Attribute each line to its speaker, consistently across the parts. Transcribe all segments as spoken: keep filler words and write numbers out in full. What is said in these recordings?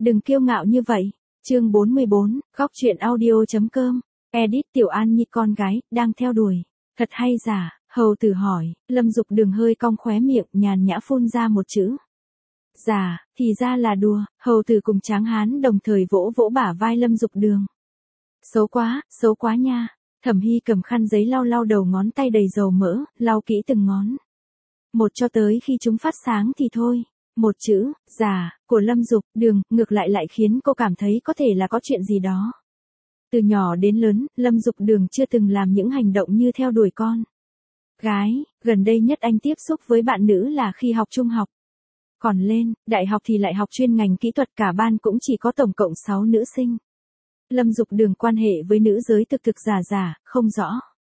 Speaker 1: đừng kiêu ngạo như vậy. Chương bốn mươi bốn, góc truyện audio.com, edit Tiểu An Nhi con gái, đang theo đuổi. Thật hay giả, hầu tử hỏi, Lâm Dục Đường hơi cong khóe miệng, nhàn nhã phun ra một chữ. Giả, thì ra là đùa, hầu tử cùng Tráng Hán đồng thời vỗ vỗ bả vai Lâm Dục Đường. Xấu quá, xấu quá nha. Thẩm Hy cầm khăn giấy lau lau đầu ngón tay đầy dầu mỡ, lau kỹ từng ngón. Một cho tới khi chúng phát sáng thì thôi. Một chữ, giả, của Lâm Dục Đường, ngược lại lại khiến cô cảm thấy có thể là có chuyện gì đó. Từ nhỏ đến lớn, Lâm Dục Đường chưa từng làm những hành động như theo đuổi con gái, gần đây nhất anh tiếp xúc với bạn nữ là khi học trung học. Còn lên, đại học thì lại học chuyên ngành kỹ thuật, cả ban cũng chỉ có tổng cộng sáu nữ sinh. Lâm Dục Đường quan hệ với nữ giới thực thực giả giả, không rõ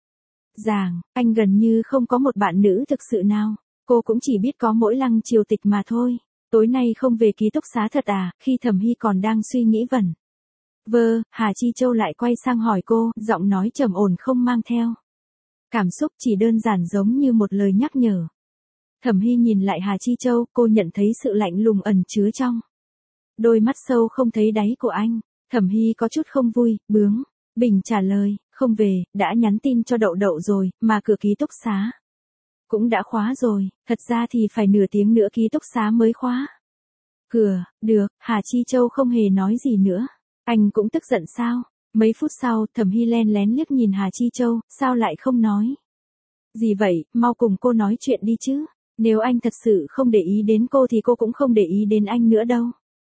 Speaker 1: ràng, anh gần như không có một bạn nữ thực sự nào. Cô cũng chỉ biết có mỗi Lăng Triều Tịch mà thôi. Tối nay không về ký túc xá thật à? Khi Thẩm Hy còn đang suy nghĩ vẩn vơ, Hà Chi Châu lại quay sang hỏi cô, giọng nói trầm ổn không mang theo cảm xúc, chỉ đơn giản giống như một lời nhắc nhở. Thẩm Hy nhìn lại Hà Chi Châu, cô nhận thấy sự lạnh lùng ẩn chứa trong đôi mắt sâu không thấy đáy của anh. Thẩm Hy có chút không vui, bướng bỉnh trả lời, không về, đã nhắn tin cho Đậu Đậu rồi, mà cửa ký túc xá cũng đã khóa rồi, thật ra thì phải nửa tiếng nữa ký túc xá mới khóa cửa. Được, Hà Chi Châu không hề nói gì nữa. Anh cũng tức giận sao? Mấy phút sau, Thẩm Hy len lén liếc nhìn Hà Chi Châu, sao lại không nói gì vậy, mau cùng cô nói chuyện đi chứ. Nếu anh thật sự không để ý đến cô thì cô cũng không để ý đến anh nữa đâu.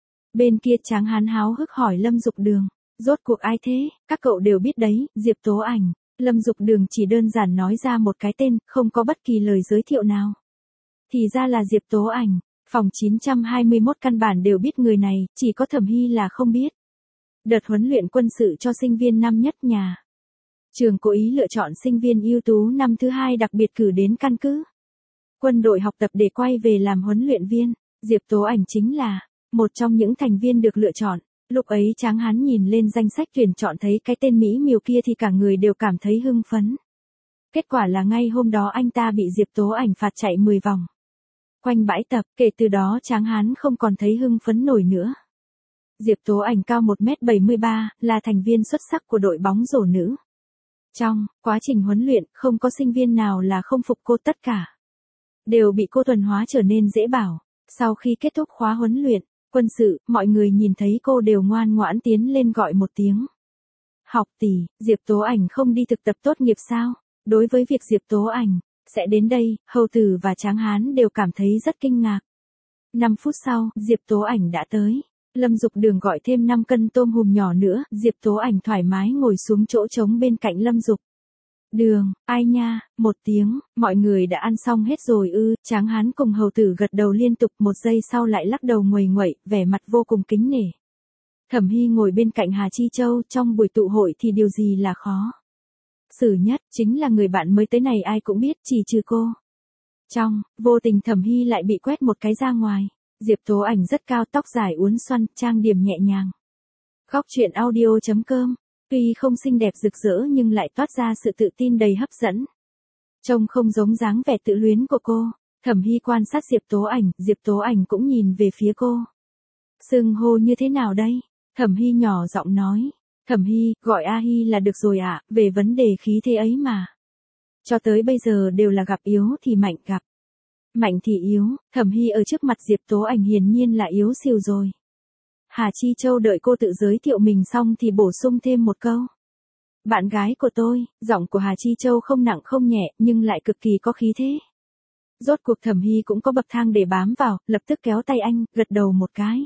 Speaker 1: Bên kia Tráng Hán háo hức hỏi Lâm Dục Đường, rốt cuộc ai thế? Các cậu đều biết đấy, Diệp Tố Ảnh. Lâm Dục Đường chỉ đơn giản nói ra một cái tên, không có bất kỳ lời giới thiệu nào. Thì ra là Diệp Tố Ảnh. Phòng chín trăm hai mươi mốt căn bản đều biết người này, chỉ có Thẩm Hy là không biết. Đợt huấn luyện quân sự cho sinh viên năm nhất nhà trường cố ý lựa chọn sinh viên ưu tú năm thứ hai đặc biệt cử đến căn cứ quân đội học tập để quay về làm huấn luyện viên. Diệp Tố Ảnh chính là một trong những thành viên được lựa chọn. Lúc ấy Tráng Hán nhìn lên danh sách tuyển chọn thấy cái tên mỹ miều kia thì cả người đều cảm thấy hưng phấn. Kết quả là ngay hôm đó anh ta bị Diệp Tố Ảnh phạt chạy mười vòng quanh bãi tập. Kể từ đó Tráng Hán không còn thấy hưng phấn nổi nữa. Diệp Tố Ảnh cao một mét bảy mươi ba, là thành viên xuất sắc của đội bóng rổ nữ. Trong quá trình huấn luyện, không có sinh viên nào là không phục cô, tất cả đều bị cô thuần hóa trở nên dễ bảo. Sau khi kết thúc khóa huấn luyện quân sự, mọi người nhìn thấy cô đều ngoan ngoãn tiến lên gọi một tiếng học tỷ. Diệp Tố Ảnh không đi thực tập tốt nghiệp sao? Đối với việc Diệp Tố Ảnh sẽ đến đây, hầu tử và Tráng Hán đều cảm thấy rất kinh ngạc. năm phút sau, Diệp Tố Ảnh đã tới. Lâm Dục Đường gọi thêm năm cân tôm hùm nhỏ nữa. Diệp Tố Ảnh thoải mái ngồi xuống chỗ trống bên cạnh Lâm Dục Đường. Ai nha, một tiếng, mọi người đã ăn xong hết rồi ư? Tráng Hán cùng hầu tử gật đầu liên tục, một giây sau lại lắc đầu nguầy nguậy, vẻ mặt vô cùng kính nể. Thẩm Hy ngồi bên cạnh Hà Chi Châu, trong buổi tụ hội thì điều gì là khó xử nhất, chính là người bạn mới tới này ai cũng biết, chỉ trừ cô. Trong vô tình Thẩm Hy lại bị quét một cái ra ngoài. Diệp Tố Ảnh rất cao, tóc dài uốn xoăn, trang điểm nhẹ nhàng. Góc truyện audio.com, tuy không xinh đẹp rực rỡ nhưng lại toát ra sự tự tin đầy hấp dẫn. Trông không giống dáng vẻ tự luyến của cô. Thẩm Hy quan sát Diệp Tố Ảnh, Diệp Tố Ảnh cũng nhìn về phía cô. Xưng hô như thế nào đây? Thẩm Hy nhỏ giọng nói. Thẩm Hy, gọi A Hy là được rồi ạ, à, về vấn đề khí thế ấy mà. Cho tới bây giờ đều là gặp yếu thì mạnh gặp mạnh thì yếu. Thẩm Hy ở trước mặt Diệp Tố Ảnh hiển nhiên là yếu xìu rồi. Hà Chi Châu đợi cô tự giới thiệu mình xong thì bổ sung thêm một câu. Bạn gái của tôi. Giọng của Hà Chi Châu không nặng không nhẹ, nhưng lại cực kỳ có khí thế. Rốt cuộc Thẩm Hy cũng có bậc thang để bám vào, lập tức kéo tay anh, gật đầu một cái.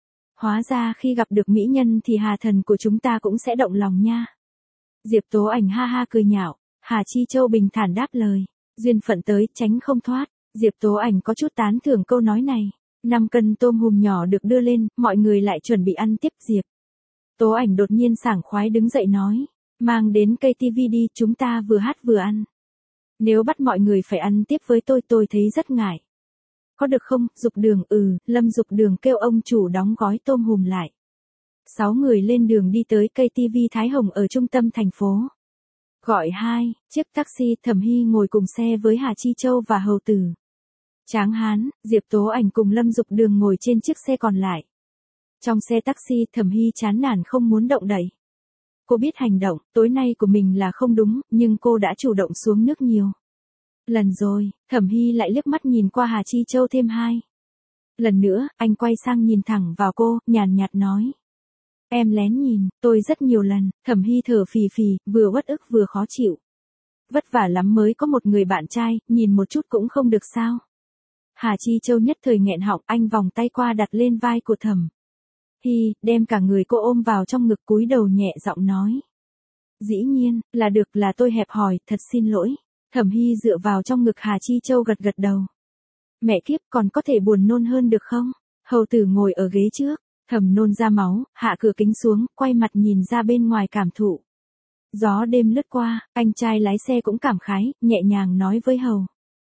Speaker 1: Hóa ra khi gặp được mỹ nhân thì Hà thần của chúng ta cũng sẽ động lòng nha. Diệp Tố Ảnh ha ha cười nhạo. Hà Chi Châu bình thản đáp lời. Duyên phận tới, tránh không thoát. Diệp Tố Ảnh có chút tán thưởng câu nói này. năm cân tôm hùm nhỏ được đưa lên, mọi người lại chuẩn bị ăn tiếp. Diệp Tố Ảnh đột nhiên sảng khoái đứng dậy nói. Mang đến cây tivi đi, chúng ta vừa hát vừa ăn. Nếu bắt mọi người phải ăn tiếp với tôi tôi thấy rất ngại. Có được không? Dục Đường. Ừ. Lâm Dục Đường kêu ông chủ đóng gói tôm hùm lại. Sáu người lên đường đi tới cây tivi Thái Hồng ở trung tâm thành phố. Gọi hai chiếc taxi. Thẩm Hy ngồi cùng xe với Hà Chi Châu và hầu tử Tráng Hán. Diệp Tố Ảnh cùng Lâm Dục Đường ngồi trên chiếc xe còn lại. Trong xe taxi Thẩm Hy chán nản không muốn động đậy. Cô biết hành động tối nay của mình là không đúng, nhưng cô đã chủ động xuống nước nhiều lần rồi. Thẩm Hy lại liếc mắt nhìn qua Hà Chi Châu thêm hai lần nữa, anh quay sang nhìn thẳng vào cô, nhàn nhạt nói. Em lén nhìn, tôi rất nhiều lần. Thẩm Hy thở phì phì, vừa uất ức vừa khó chịu. Vất vả lắm mới có một người bạn trai, nhìn một chút cũng không được sao. Hà Chi Châu nhất thời nghẹn họng, anh vòng tay qua đặt lên vai của Thẩm Hy, đem cả người cô ôm vào trong ngực, cúi đầu nhẹ giọng nói. Dĩ nhiên, là được, là tôi hẹp hòi, thật xin lỗi. Thẩm Hy dựa vào trong ngực Hà Chi Châu gật gật đầu. Mẹ kiếp, còn có thể buồn nôn hơn được không? Hầu tử ngồi ở ghế trước, Thẩm nôn ra máu, hạ cửa kính xuống, quay mặt nhìn ra bên ngoài cảm thụ. Gió đêm lướt qua, anh trai lái xe cũng cảm khái, nhẹ nhàng nói với Hầu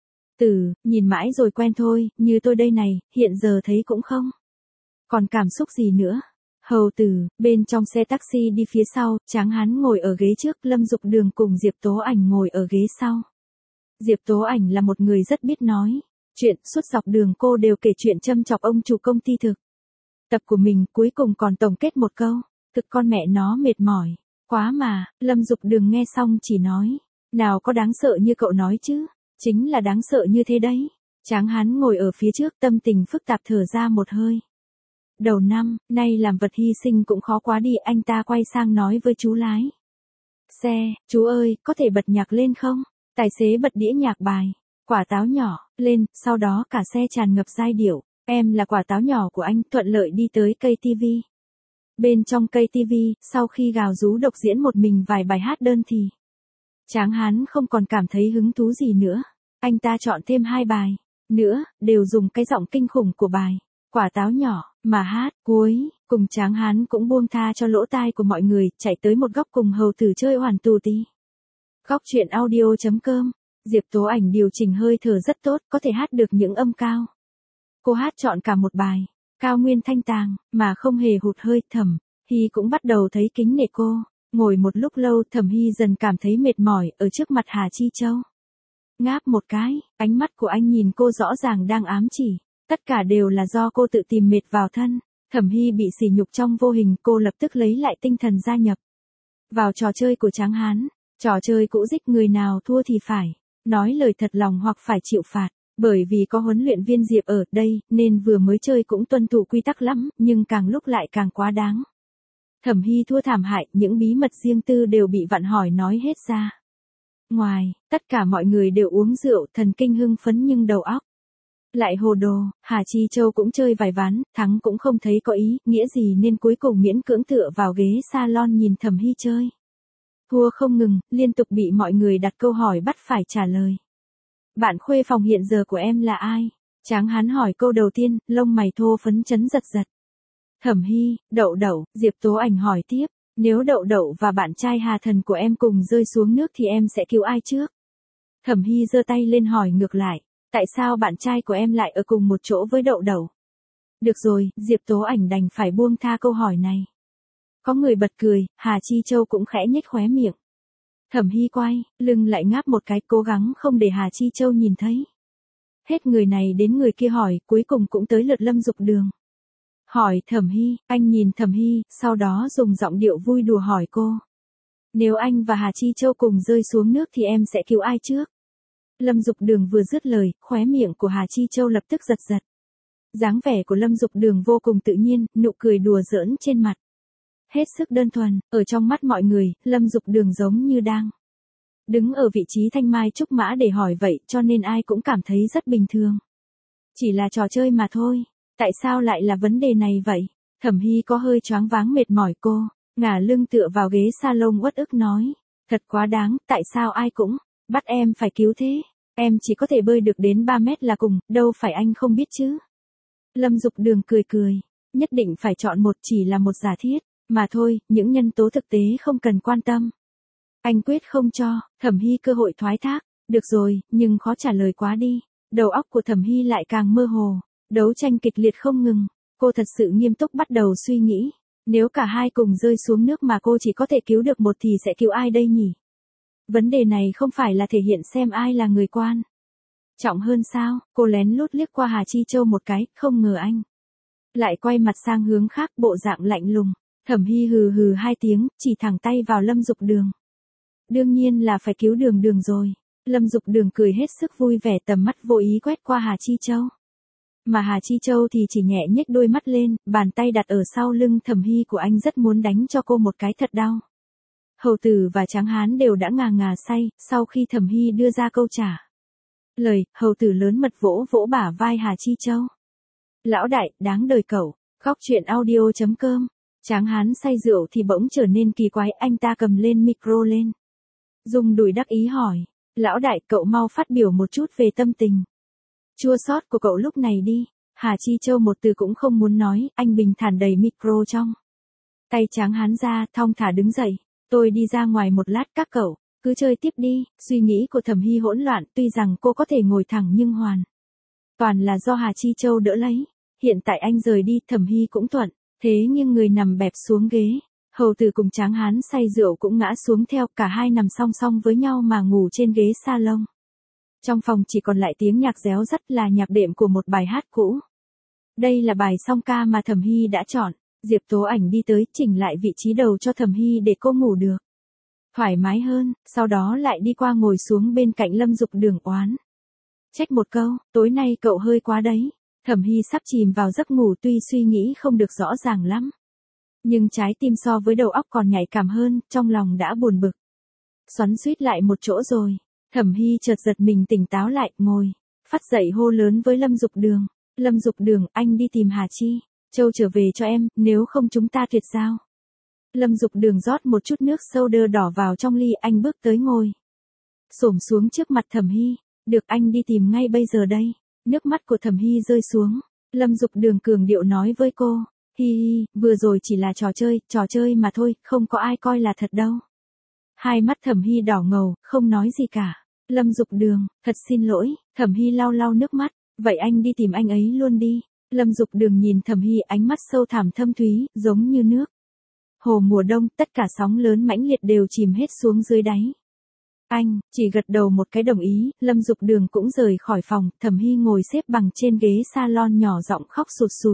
Speaker 1: tử, nhìn mãi rồi quen thôi, như tôi đây này, hiện giờ thấy cũng không còn cảm xúc gì nữa. Hầu tử, bên trong xe taxi đi phía sau, Tráng Hán ngồi ở ghế trước, Lâm Dục Đường cùng Diệp Tố Ảnh ngồi ở ghế sau. Diệp Tố Ảnh là một người rất biết nói chuyện, suốt dọc đường cô đều kể chuyện châm chọc ông chủ công ty thực tập của mình, cuối cùng còn tổng kết một câu, thực con mẹ nó mệt mỏi quá mà. Lâm Dục Đường nghe xong chỉ nói, nào có đáng sợ như cậu nói chứ, chính là đáng sợ như thế đấy. Tráng Hán ngồi ở phía trước, tâm tình phức tạp thở ra một hơi. Đầu năm, nay làm vật hy sinh cũng khó quá đi. Anh ta quay sang nói với chú lái xe, chú ơi, có thể bật nhạc lên không? Tài xế bật đĩa nhạc bài Quả Táo Nhỏ lên, sau đó cả xe tràn ngập giai điệu, em là quả táo nhỏ của anh. Thuận lợi đi tới cây tivi. Bên trong cây tivi, sau khi gào rú độc diễn một mình vài bài hát đơn thì Tráng Hán không còn cảm thấy hứng thú gì nữa. Anh ta chọn thêm hai bài nữa, đều dùng cái giọng kinh khủng của bài Quả Táo Nhỏ mà hát. Cuối cùng Tráng Hán cũng buông tha cho lỗ tai của mọi người, chạy tới một góc cùng Hầu tử chơi hoàn tù tí. Góc truyện audio chấm com. Diệp Tố Ảnh điều chỉnh hơi thở rất tốt, có thể hát được những âm cao. Cô hát chọn cả một bài cao nguyên thanh tàng, mà không hề hụt hơi. Thẩm Hy cũng bắt đầu thấy kính nể cô. Ngồi một lúc lâu, Thẩm Hy dần cảm thấy mệt mỏi, ở trước mặt Hà Chi Châu. Ngáp một cái, ánh mắt của anh nhìn cô rõ ràng đang ám chỉ. Tất cả đều là do cô tự tìm mệt vào thân. Thẩm Hy bị sỉ nhục trong vô hình, cô lập tức lấy lại tinh thần gia nhập vào trò chơi của Tráng Hán. Trò chơi cũ dích, người nào thua thì phải nói lời thật lòng hoặc phải chịu phạt. Bởi vì có huấn luyện viên Diệp ở đây, nên vừa mới chơi cũng tuân thủ quy tắc lắm, nhưng càng lúc lại càng quá đáng. Thẩm Hy thua thảm hại, những bí mật riêng tư đều bị vặn hỏi nói hết ra. Ngoài, tất cả mọi người đều uống rượu, thần kinh hưng phấn nhưng đầu óc lại hồ đồ. Hà Chi Châu cũng chơi vài ván, thắng cũng không thấy có ý nghĩa gì nên cuối cùng miễn cưỡng tựa vào ghế salon nhìn Thẩm Hy chơi. Thua không ngừng, liên tục bị mọi người đặt câu hỏi bắt phải trả lời. Bạn khuê phòng hiện giờ của em là ai? Tráng Hán hỏi câu đầu tiên, lông mày thô phấn chấn giật giật. Thẩm Hy, Đậu Đậu. Diệp Tố Ảnh hỏi tiếp, nếu Đậu Đậu và bạn trai Hà Thần của em cùng rơi xuống nước thì em sẽ cứu ai trước? Thẩm Hy giơ tay lên hỏi ngược lại, tại sao bạn trai của em lại ở cùng một chỗ với Đậu Đậu? Được rồi, Diệp Tố Ảnh đành phải buông tha câu hỏi này. Có người bật cười, Hà Chi Châu cũng khẽ nhếch khóe miệng. Thẩm Hy quay lưng lại ngáp một cái, cố gắng không để Hà Chi Châu nhìn thấy. Hết người này đến người kia hỏi, cuối cùng cũng tới lượt Lâm Dục Đường. Hỏi Thẩm Hy, anh nhìn Thẩm Hy, sau đó dùng giọng điệu vui đùa hỏi cô. Nếu anh và Hà Chi Châu cùng rơi xuống nước thì em sẽ cứu ai trước? Lâm Dục Đường vừa dứt lời, khóe miệng của Hà Chi Châu lập tức giật giật. Dáng vẻ của Lâm Dục Đường vô cùng tự nhiên, nụ cười đùa giỡn trên mặt hết sức đơn thuần. Ở trong mắt mọi người, Lâm Dục Đường giống như đang đứng ở vị trí thanh mai trúc mã để hỏi vậy, cho nên ai cũng cảm thấy rất bình thường. Chỉ là trò chơi mà thôi. Tại sao lại là vấn đề này vậy? Thẩm Hy có hơi choáng váng mệt mỏi, cô ngả lưng tựa vào ghế salon uất ức nói. Thật quá đáng, tại sao ai cũng bắt em phải cứu thế? Em chỉ có thể bơi được đến ba mét là cùng, đâu phải anh không biết chứ? Lâm Dục Đường cười cười. Nhất định phải chọn một, chỉ là một giả thiết mà thôi, những nhân tố thực tế không cần quan tâm. Anh quyết không cho Thẩm Hy cơ hội thoái thác. Được rồi, nhưng khó trả lời quá đi. Đầu óc của Thẩm Hy lại càng mơ hồ. Đấu tranh kịch liệt không ngừng. Cô thật sự nghiêm túc bắt đầu suy nghĩ. Nếu cả hai cùng rơi xuống nước mà cô chỉ có thể cứu được một thì sẽ cứu ai đây nhỉ? Vấn đề này không phải là thể hiện xem ai là người quan trọng hơn sao? Cô lén lút liếc qua Hà Chi Châu một cái, không ngờ anh Lại quay mặt sang hướng khác bộ dạng lạnh lùng. Thẩm Hy hừ hừ hai tiếng, chỉ thẳng tay vào Lâm Dục Đường. Đương nhiên là phải cứu Đường Đường rồi. Lâm Dục Đường cười hết sức vui vẻ, tầm mắt vô ý quét qua Hà Chi Châu. Mà Hà Chi Châu thì chỉ nhẹ nhếch đôi mắt lên, bàn tay đặt ở sau lưng Thẩm Hy của anh rất muốn đánh cho cô một cái thật đau. Hầu Tử và Tráng Hán đều đã ngà ngà say, sau khi Thẩm Hy đưa ra câu trả lời, Hầu Tử lớn mật vỗ vỗ bả vai Hà Chi Châu. Lão đại, đáng đời cậu. Khóc chuyện audio chấm com. Tráng Hán say rượu thì bỗng trở nên kỳ quái, anh ta cầm lên micro lên. Dùng đùi đắc ý hỏi, lão đại, cậu mau phát biểu một chút về tâm tình chua xót của cậu lúc này đi. Hà Chi Châu một từ cũng không muốn nói, anh bình thản đẩy micro trong tay Tráng Hán ra, thong thả đứng dậy. Tôi đi ra ngoài một lát, các cậu cứ chơi tiếp đi. Suy nghĩ của Thẩm Hy hỗn loạn, tuy rằng cô có thể ngồi thẳng nhưng hoàn toàn là do Hà Chi Châu đỡ lấy. Hiện tại anh rời đi, Thẩm Hy cũng thuận thế nhưng người nằm bẹp xuống ghế. Hầu Tử cùng Tráng Hán say rượu cũng ngã xuống theo, cả hai nằm song song với nhau mà ngủ trên ghế salon. Trong phòng chỉ còn lại tiếng nhạc réo rắt, là nhạc đệm của một bài hát cũ. Đây là bài song ca mà Thẩm Hy đã chọn. Diệp Tố Ảnh đi tới, chỉnh lại vị trí đầu cho Thẩm Hy để cô ngủ được thoải mái hơn, sau đó lại đi qua ngồi xuống bên cạnh Lâm Dục Đường oán trách một câu, tối nay cậu hơi quá đấy. Thẩm Hy sắp chìm vào giấc ngủ, tuy suy nghĩ không được rõ ràng lắm, nhưng trái tim so với đầu óc còn nhạy cảm hơn, trong lòng đã buồn bực xoắn xuýt lại một chỗ rồi. Thẩm Hy chợt giật mình tỉnh táo lại, ngồi phát dậy hô lớn với Lâm Dục Đường. Lâm Dục Đường, anh đi tìm Hà Chi Châu trở về cho em, nếu không chúng ta tuyệt giao. Lâm Dục Đường rót một chút nước soda đỏ vào trong ly, anh bước tới ngồi xổm xuống trước mặt Thẩm Hy. Được, anh đi tìm ngay bây giờ đây. Nước mắt của Thẩm Hy rơi xuống. Lâm Dục Đường cường điệu nói với cô, hi hi, vừa rồi chỉ là trò chơi, trò chơi mà thôi, không có ai coi là thật đâu. Hai mắt Thẩm Hy đỏ ngầu, không nói gì cả. Lâm Dục Đường, thật xin lỗi. Thẩm Hy lau lau nước mắt. Vậy anh đi tìm anh ấy luôn đi. Lâm Dục Đường nhìn Thẩm Hy, ánh mắt sâu thẳm thâm thúy, giống như nước hồ mùa đông, tất cả sóng lớn mãnh liệt đều chìm hết xuống dưới đáy. Anh chỉ gật đầu một cái đồng ý. Lâm Dục Đường cũng rời khỏi phòng. Thẩm Hy ngồi xếp bằng trên ghế salon nhỏ giọng khóc sụt sùi.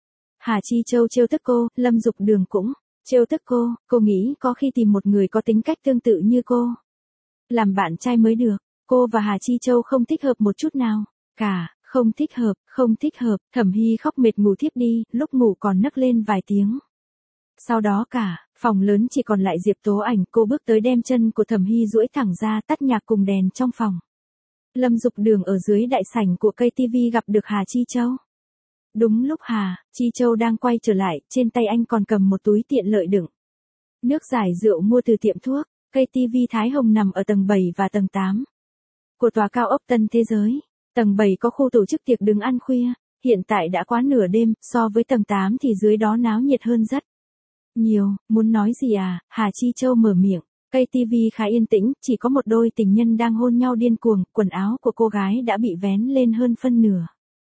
Speaker 1: Hà Chi Châu trêu tức cô, Lâm Dục Đường cũng trêu tức cô. Cô nghĩ có khi tìm một người có tính cách tương tự như cô làm bạn trai mới được. Cô và Hà Chi Châu không thích hợp một chút nào cả. Không thích hợp, không thích hợp. Thẩm Hy khóc mệt ngủ thiếp đi, lúc ngủ còn nấc lên vài tiếng. Sau đó cả phòng lớn chỉ còn lại Diệp Tố Ảnh. Cô bước tới đem chân của Thẩm Hy duỗi thẳng ra, tắt nhạc cùng đèn trong phòng. Lâm Dục Đường ở dưới đại sảnh của cây tivi gặp được Hà Chi Châu. Đúng lúc Hà Chi Châu đang quay trở lại, trên tay anh còn cầm một túi tiện lợi đựng nước giải rượu mua từ tiệm thuốc. Cây tivi Thái Hồng nằm ở tầng bảy và tầng tám của tòa cao ốc Tân Thế Giới. Tầng bảy có khu tổ chức tiệc đứng ăn khuya. Hiện tại đã quá nửa đêm, so với tầng tám thì dưới đó náo nhiệt hơn rất nhiều. Muốn nói gì à? Hà Chi Châu mở miệng. Cây tivi khá yên tĩnh, chỉ có một đôi tình nhân đang hôn nhau điên cuồng, quần áo của cô gái đã bị vén lên hơn phân nửa.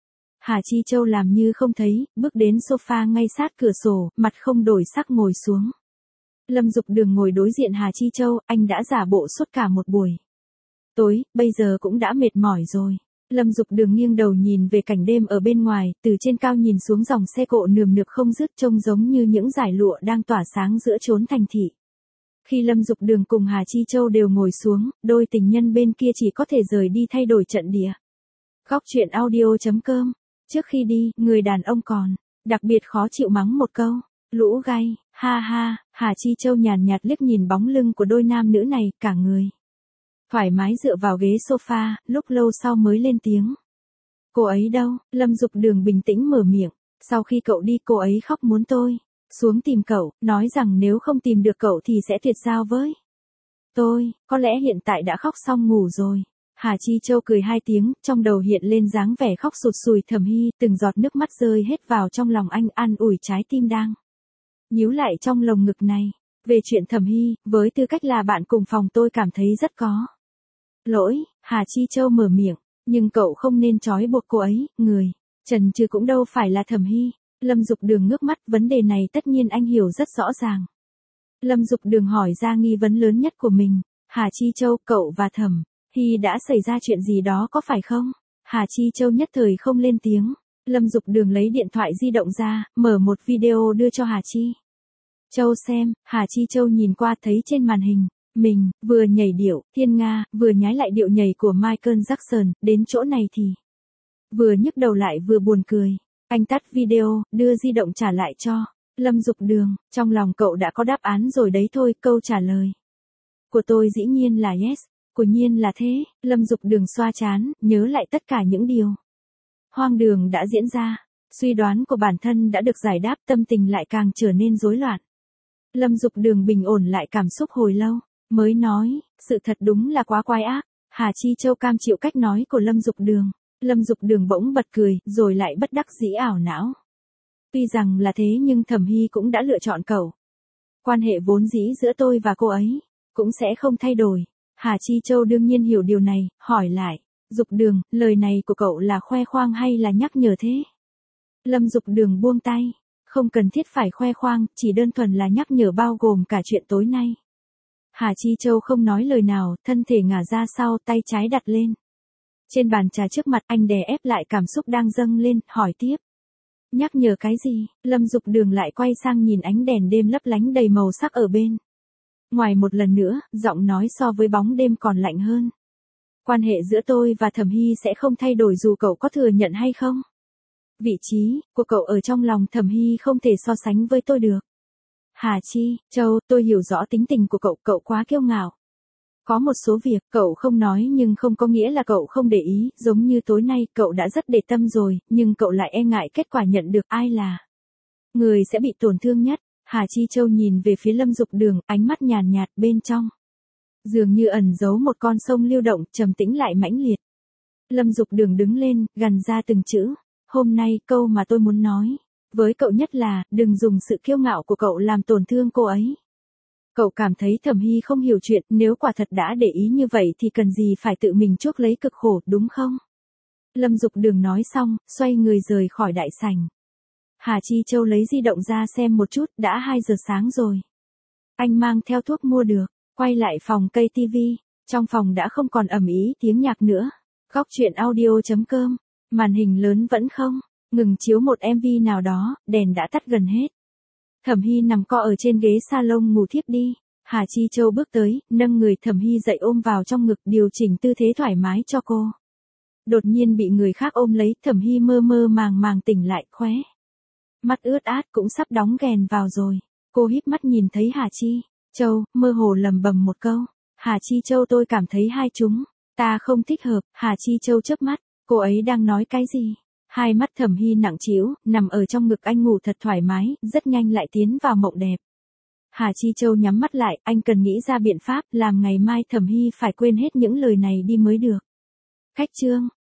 Speaker 1: Hà Chi Châu làm như không thấy, bước đến sofa ngay sát cửa sổ, mặt không đổi sắc ngồi xuống. Lâm Dục Đường ngồi đối diện Hà Chi Châu, anh đã giả bộ suốt cả một buổi tối, bây giờ cũng đã mệt mỏi rồi. Lâm Dục Đường nghiêng đầu nhìn về cảnh đêm ở bên ngoài, từ trên cao nhìn xuống dòng xe cộ nườm nượp không dứt, trông giống như những dải lụa đang tỏa sáng giữa chốn thành thị. Khi Lâm Dục Đường cùng Hà Chi Châu đều ngồi xuống, đôi tình nhân bên kia chỉ có thể rời đi thay đổi trận địa. Khóc chuyện audio chấm com. Trước khi đi, người đàn ông còn đặc biệt khó chịu mắng một câu, lũ gay, ha ha. Hà Chi Châu nhàn nhạt liếc nhìn bóng lưng của đôi nam nữ này, cả người thoải mái dựa vào ghế sofa, lúc lâu sau mới lên tiếng. Cô ấy đâu? Lâm Dục Đường bình tĩnh mở miệng. Sau khi cậu đi, cô ấy khóc muốn tôi xuống tìm cậu, nói rằng nếu không tìm được cậu thì sẽ tuyệt giao với tôi. Có lẽ hiện tại đã khóc xong ngủ rồi. Hà Chi Châu cười hai tiếng, trong đầu hiện lên dáng vẻ khóc sụt sùi Thẩm Hy, từng giọt nước mắt rơi hết vào trong lòng anh, an ủi trái tim đang nhíu lại trong lồng ngực này. Về chuyện Thẩm Hy, với tư cách là bạn cùng phòng tôi cảm thấy rất có lỗi. Hà Chi Châu mở miệng, nhưng cậu không nên trói buộc cô ấy, người trần trừ cũng đâu phải là Thẩm Hy. Lâm Dục Đường ngước mắt, vấn đề này tất nhiên anh hiểu rất rõ ràng. Lâm Dục Đường hỏi ra nghi vấn lớn nhất của mình. Hà Chi Châu, cậu và Thẩm Hy đã xảy ra chuyện gì đó có phải không? Hà Chi Châu nhất thời không lên tiếng. Lâm Dục Đường lấy điện thoại di động ra, mở một video đưa cho Hà Chi Châu xem. Hà Chi Châu nhìn qua thấy trên màn hình, mình, vừa nhảy điệu, Thiên Nga, vừa nhái lại điệu nhảy của Michael Jackson, đến chỗ này thì vừa nhức đầu lại vừa buồn cười. Anh tắt video, đưa di động trả lại cho Lâm Dục Đường, trong lòng cậu đã có đáp án rồi đấy thôi, câu trả lời của tôi dĩ nhiên là yes, của nhiên là thế. Lâm Dục Đường xoa trán, nhớ lại tất cả những điều hoang đường đã diễn ra, suy đoán của bản thân đã được giải đáp, tâm tình lại càng trở nên rối loạn. Lâm Dục Đường bình ổn lại cảm xúc hồi lâu, mới nói, sự thật đúng là quá quái ác. Hà Chi Châu cam chịu cách nói của Lâm Dục Đường. Lâm Dục Đường bỗng bật cười, rồi lại bất đắc dĩ ảo não. Tuy rằng là thế nhưng Thẩm Hy cũng đã lựa chọn cậu. Quan hệ vốn dĩ giữa tôi và cô ấy cũng sẽ không thay đổi. Hà Chi Châu đương nhiên hiểu điều này, hỏi lại, Dục Đường, lời này của cậu là khoe khoang hay là nhắc nhở thế? Lâm Dục Đường buông tay, không cần thiết phải khoe khoang, chỉ đơn thuần là nhắc nhở, bao gồm cả chuyện tối nay. Hà Chi Châu không nói lời nào, thân thể ngả ra sau, tay trái đặt lên trên bàn trà trước mặt, anh đè ép lại cảm xúc đang dâng lên, hỏi tiếp. Nhắc nhở cái gì? Lâm Dục Đường lại quay sang nhìn ánh đèn đêm lấp lánh đầy màu sắc ở bên ngoài một lần nữa, giọng nói so với bóng đêm còn lạnh hơn. Quan hệ giữa tôi và Thẩm Hy sẽ không thay đổi dù cậu có thừa nhận hay không. Vị trí của cậu ở trong lòng Thẩm Hy không thể so sánh với tôi được. Hà Chi Châu, tôi hiểu rõ tính tình của cậu, cậu quá kiêu ngạo. Có một số việc cậu không nói nhưng không có nghĩa là cậu không để ý, giống như tối nay cậu đã rất để tâm rồi, nhưng cậu lại e ngại kết quả nhận được ai là người sẽ bị tổn thương nhất. Hà Chi Châu nhìn về phía Lâm Dục Đường, ánh mắt nhàn nhạt, bên trong dường như ẩn giấu một con sông lưu động, trầm tĩnh lại mãnh liệt. Lâm Dục Đường đứng lên, gằn ra từng chữ. Hôm nay câu mà tôi muốn nói với cậu nhất là, đừng dùng sự kiêu ngạo của cậu làm tổn thương cô ấy. Cậu cảm thấy Thẩm Hy không hiểu chuyện, nếu quả thật đã để ý như vậy thì cần gì phải tự mình chuốc lấy cực khổ, đúng không? Lâm Dục Đường nói xong, xoay người rời khỏi đại sảnh. Hà Chi Châu lấy di động ra xem một chút, đã hai giờ sáng rồi. Anh mang theo thuốc mua được, quay lại phòng cây tivi, trong phòng đã không còn ầm ĩ tiếng nhạc nữa. Góc truyện audio chấm com, màn hình lớn vẫn không ngừng chiếu một em vê nào đó, đèn đã tắt gần hết. Thẩm Hy nằm co ở trên ghế salon ngủ thiếp đi. Hà Chi Châu bước tới, nâng người Thẩm Hy dậy ôm vào trong ngực, điều chỉnh tư thế thoải mái cho cô. Đột nhiên bị người khác ôm lấy, Thẩm Hy mơ mơ màng màng tỉnh lại, khóe mắt ướt át cũng sắp đóng ghèn vào rồi. Cô híp mắt nhìn thấy Hà Chi Châu, mơ hồ lầm bầm một câu. Hà Chi Châu, tôi cảm thấy hai chúng ta không thích hợp. Hà Chi Châu chớp mắt, cô ấy đang nói cái gì? Hai mắt Thẩm Hy nặng trĩu, nằm ở trong ngực anh ngủ thật thoải mái, rất nhanh lại tiến vào mộng đẹp. Hà Chi Châu nhắm mắt lại, anh cần nghĩ ra biện pháp làm ngày mai Thẩm Hy phải quên hết những lời này đi mới được. Khách chương